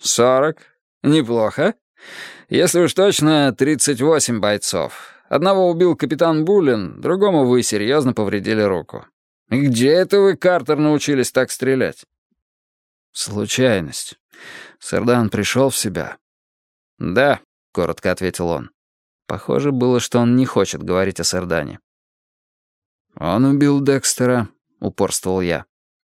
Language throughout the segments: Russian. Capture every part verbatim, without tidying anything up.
«Сорок. Неплохо. Если уж точно, тридцать восемь бойцов. Одного убил капитан Буллин, другому вы серьезно повредили руку. Где это вы, Картер, научились так стрелять?» «Случайность. Сардан пришел в себя». «Да», — коротко ответил он. Похоже было, что он не хочет говорить о Сардане. «Он убил Декстера», — упорствовал я.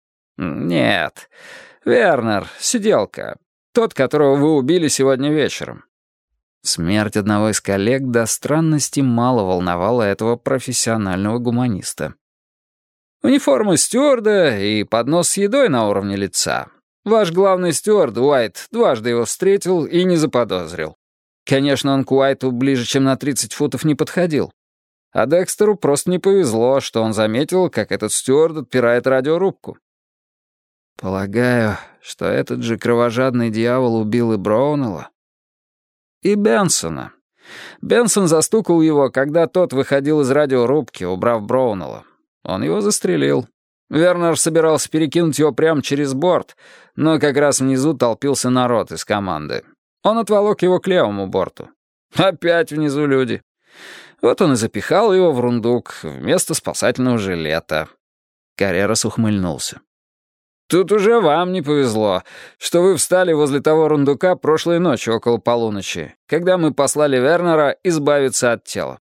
«Нет. Вернер, сиделка. Тот, которого вы убили сегодня вечером». Смерть одного из коллег до странности мало волновала этого профессионального гуманиста. «Униформа стюарда и поднос с едой на уровне лица. Ваш главный стюард, Уайт, дважды его встретил и не заподозрил. Конечно, он к Уайту ближе, чем на тридцать футов не подходил. А Декстеру просто не повезло, что он заметил, как этот стюард отпирает радиорубку». «Полагаю, что этот же кровожадный дьявол убил и Броунелла?» «И Бенсона. Бенсон застукал его, когда тот выходил из радиорубки, убрав Броунелла. Он его застрелил. Вернер собирался перекинуть его прямо через борт, но как раз внизу толпился народ из команды. Он отволок его к левому борту. Опять внизу люди. Вот он и запихал его в рундук вместо спасательного жилета». Каррерас ухмыльнулся. «Тут уже вам не повезло, что вы встали возле того рундука прошлой ночью около полуночи, когда мы послали Вернера избавиться от тела».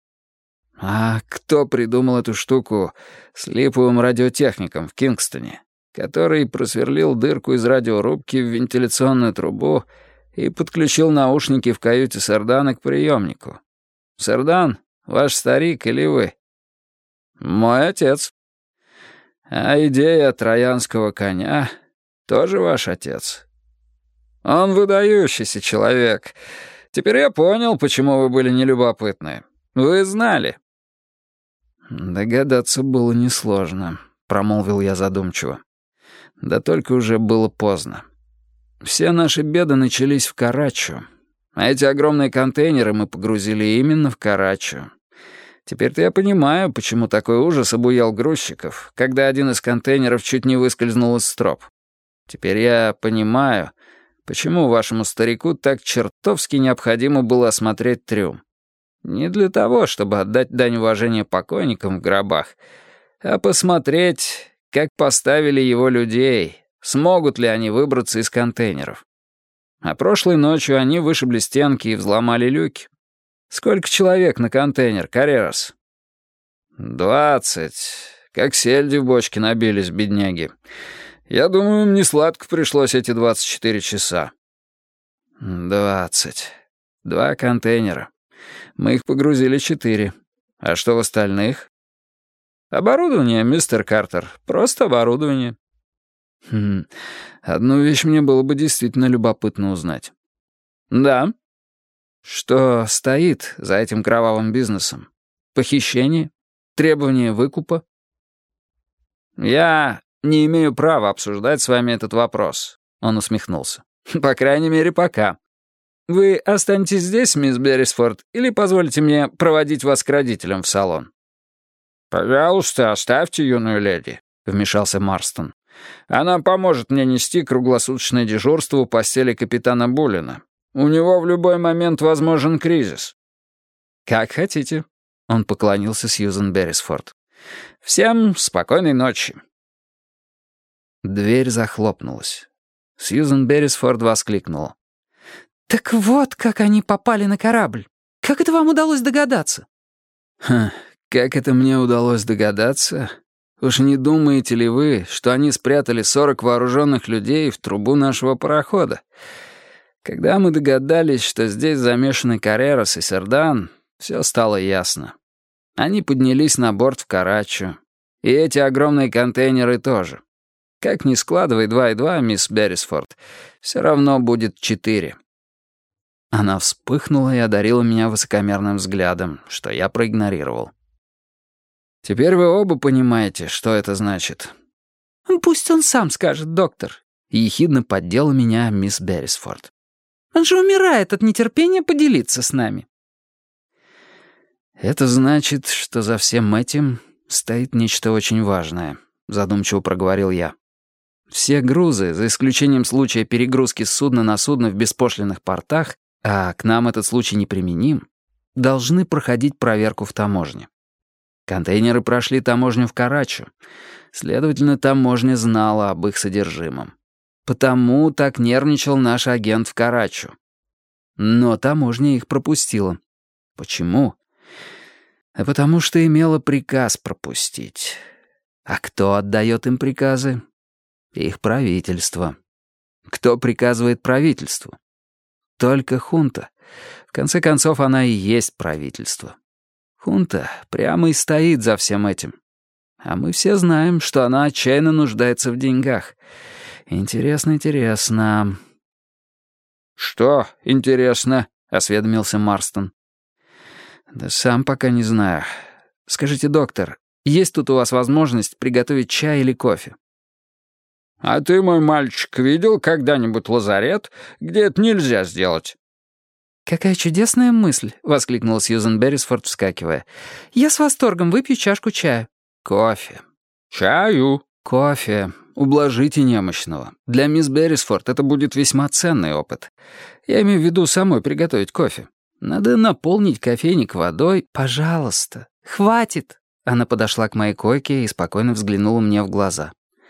«А кто придумал эту штуку с липовым радиотехником в Кингстоне, который просверлил дырку из радиорубки в вентиляционную трубу и подключил наушники в каюте Сардана к приемнику? Сардан, ваш старик или вы?» «Мой отец». «А идея троянского коня тоже ваш отец?» «Он выдающийся человек. Теперь я понял, почему вы были нелюбопытны. Вы знали». «Догадаться было несложно», — промолвил я задумчиво. «Да только уже было поздно. Все наши беды начались в Карачу, а эти огромные контейнеры мы погрузили именно в Карачу. Теперь-то я понимаю, почему такой ужас обуял грузчиков, когда один из контейнеров чуть не выскользнул из строп. Теперь я понимаю, почему вашему старику так чертовски необходимо было осмотреть трюм. Не для того, чтобы отдать дань уважения покойникам в гробах, а посмотреть, как поставили его людей, смогут ли они выбраться из контейнеров. А прошлой ночью они вышибли стенки и взломали люки. Сколько человек на контейнер, Каррерас?» «Двадцать. Как сельди в бочке набились, бедняги. Я думаю, им несладко пришлось эти двадцать четыре часа». «Двадцать. Два контейнера. Мы их погрузили четыре. А что в остальных?» «Оборудование, мистер Картер. Просто оборудование». «Хм. Одну вещь мне было бы действительно любопытно узнать». «Да». «Что стоит за этим кровавым бизнесом? Похищение? Требование выкупа?» «Я не имею права обсуждать с вами этот вопрос», — он усмехнулся. «По крайней мере, пока. Вы останетесь здесь, мисс Беррисфорд, или позволите мне проводить вас к родителям в салон?» «Пожалуйста, оставьте юную леди», — вмешался Марстон. «Она поможет мне нести круглосуточное дежурство у постели капитана Буллина. У него в любой момент возможен кризис». «Как хотите», — он поклонился Сьюзен Беррисфорд. «Всем спокойной ночи». Дверь захлопнулась. Сьюзен Беррисфорд воскликнула. «Так вот, как они попали на корабль. Как это вам удалось догадаться?» «Ха, как это мне удалось догадаться? Уж не думаете ли вы, что они спрятали сорок вооруженных людей в трубу нашего парохода? Когда мы догадались, что здесь замешаны Каррерас и Сардан, все стало ясно. Они поднялись на борт в Карачу. И эти огромные контейнеры тоже. Как ни складывай два и два, мисс Беррисфорд, все равно будет четыре». Она вспыхнула и одарила меня высокомерным взглядом, что я проигнорировал. «Теперь вы оба понимаете, что это значит». «Пусть он сам скажет, доктор», — ехидно поддела меня мисс Беррисфорд. «Он же умирает от нетерпения поделиться с нами». «Это значит, что за всем этим стоит нечто очень важное», — задумчиво проговорил я. Все грузы, за исключением случая перегрузки с судна на судно в беспошлинных портах, а к нам этот случай неприменим, должны проходить проверку в таможне. Контейнеры прошли таможню в Карачу. Следовательно, таможня знала об их содержимом. Потому так нервничал наш агент в Карачу. Но таможня их пропустила. Почему? А потому что имела приказ пропустить. А кто отдает им приказы? Их правительство. Кто приказывает правительству? Только хунта. В конце концов, она и есть правительство. Хунта прямо и стоит за всем этим. А мы все знаем, что она отчаянно нуждается в деньгах. Интересно, интересно. «Что интересно?» — осведомился Марстон. «Да сам пока не знаю. Скажите, доктор, есть тут у вас возможность приготовить чай или кофе?» «А ты, мой мальчик, видел когда-нибудь лазарет, где это нельзя сделать?» «Какая чудесная мысль!» — воскликнула Сьюзен Беррисфорд, вскакивая. «Я с восторгом выпью чашку чая». «Кофе». «Чаю». «Кофе. Ублажите немощного. Для мисс Беррисфорд это будет весьма ценный опыт. Я имею в виду самой приготовить кофе. Надо наполнить кофейник водой. Пожалуйста. Хватит!» Она подошла к моей койке и спокойно взглянула мне в глаза.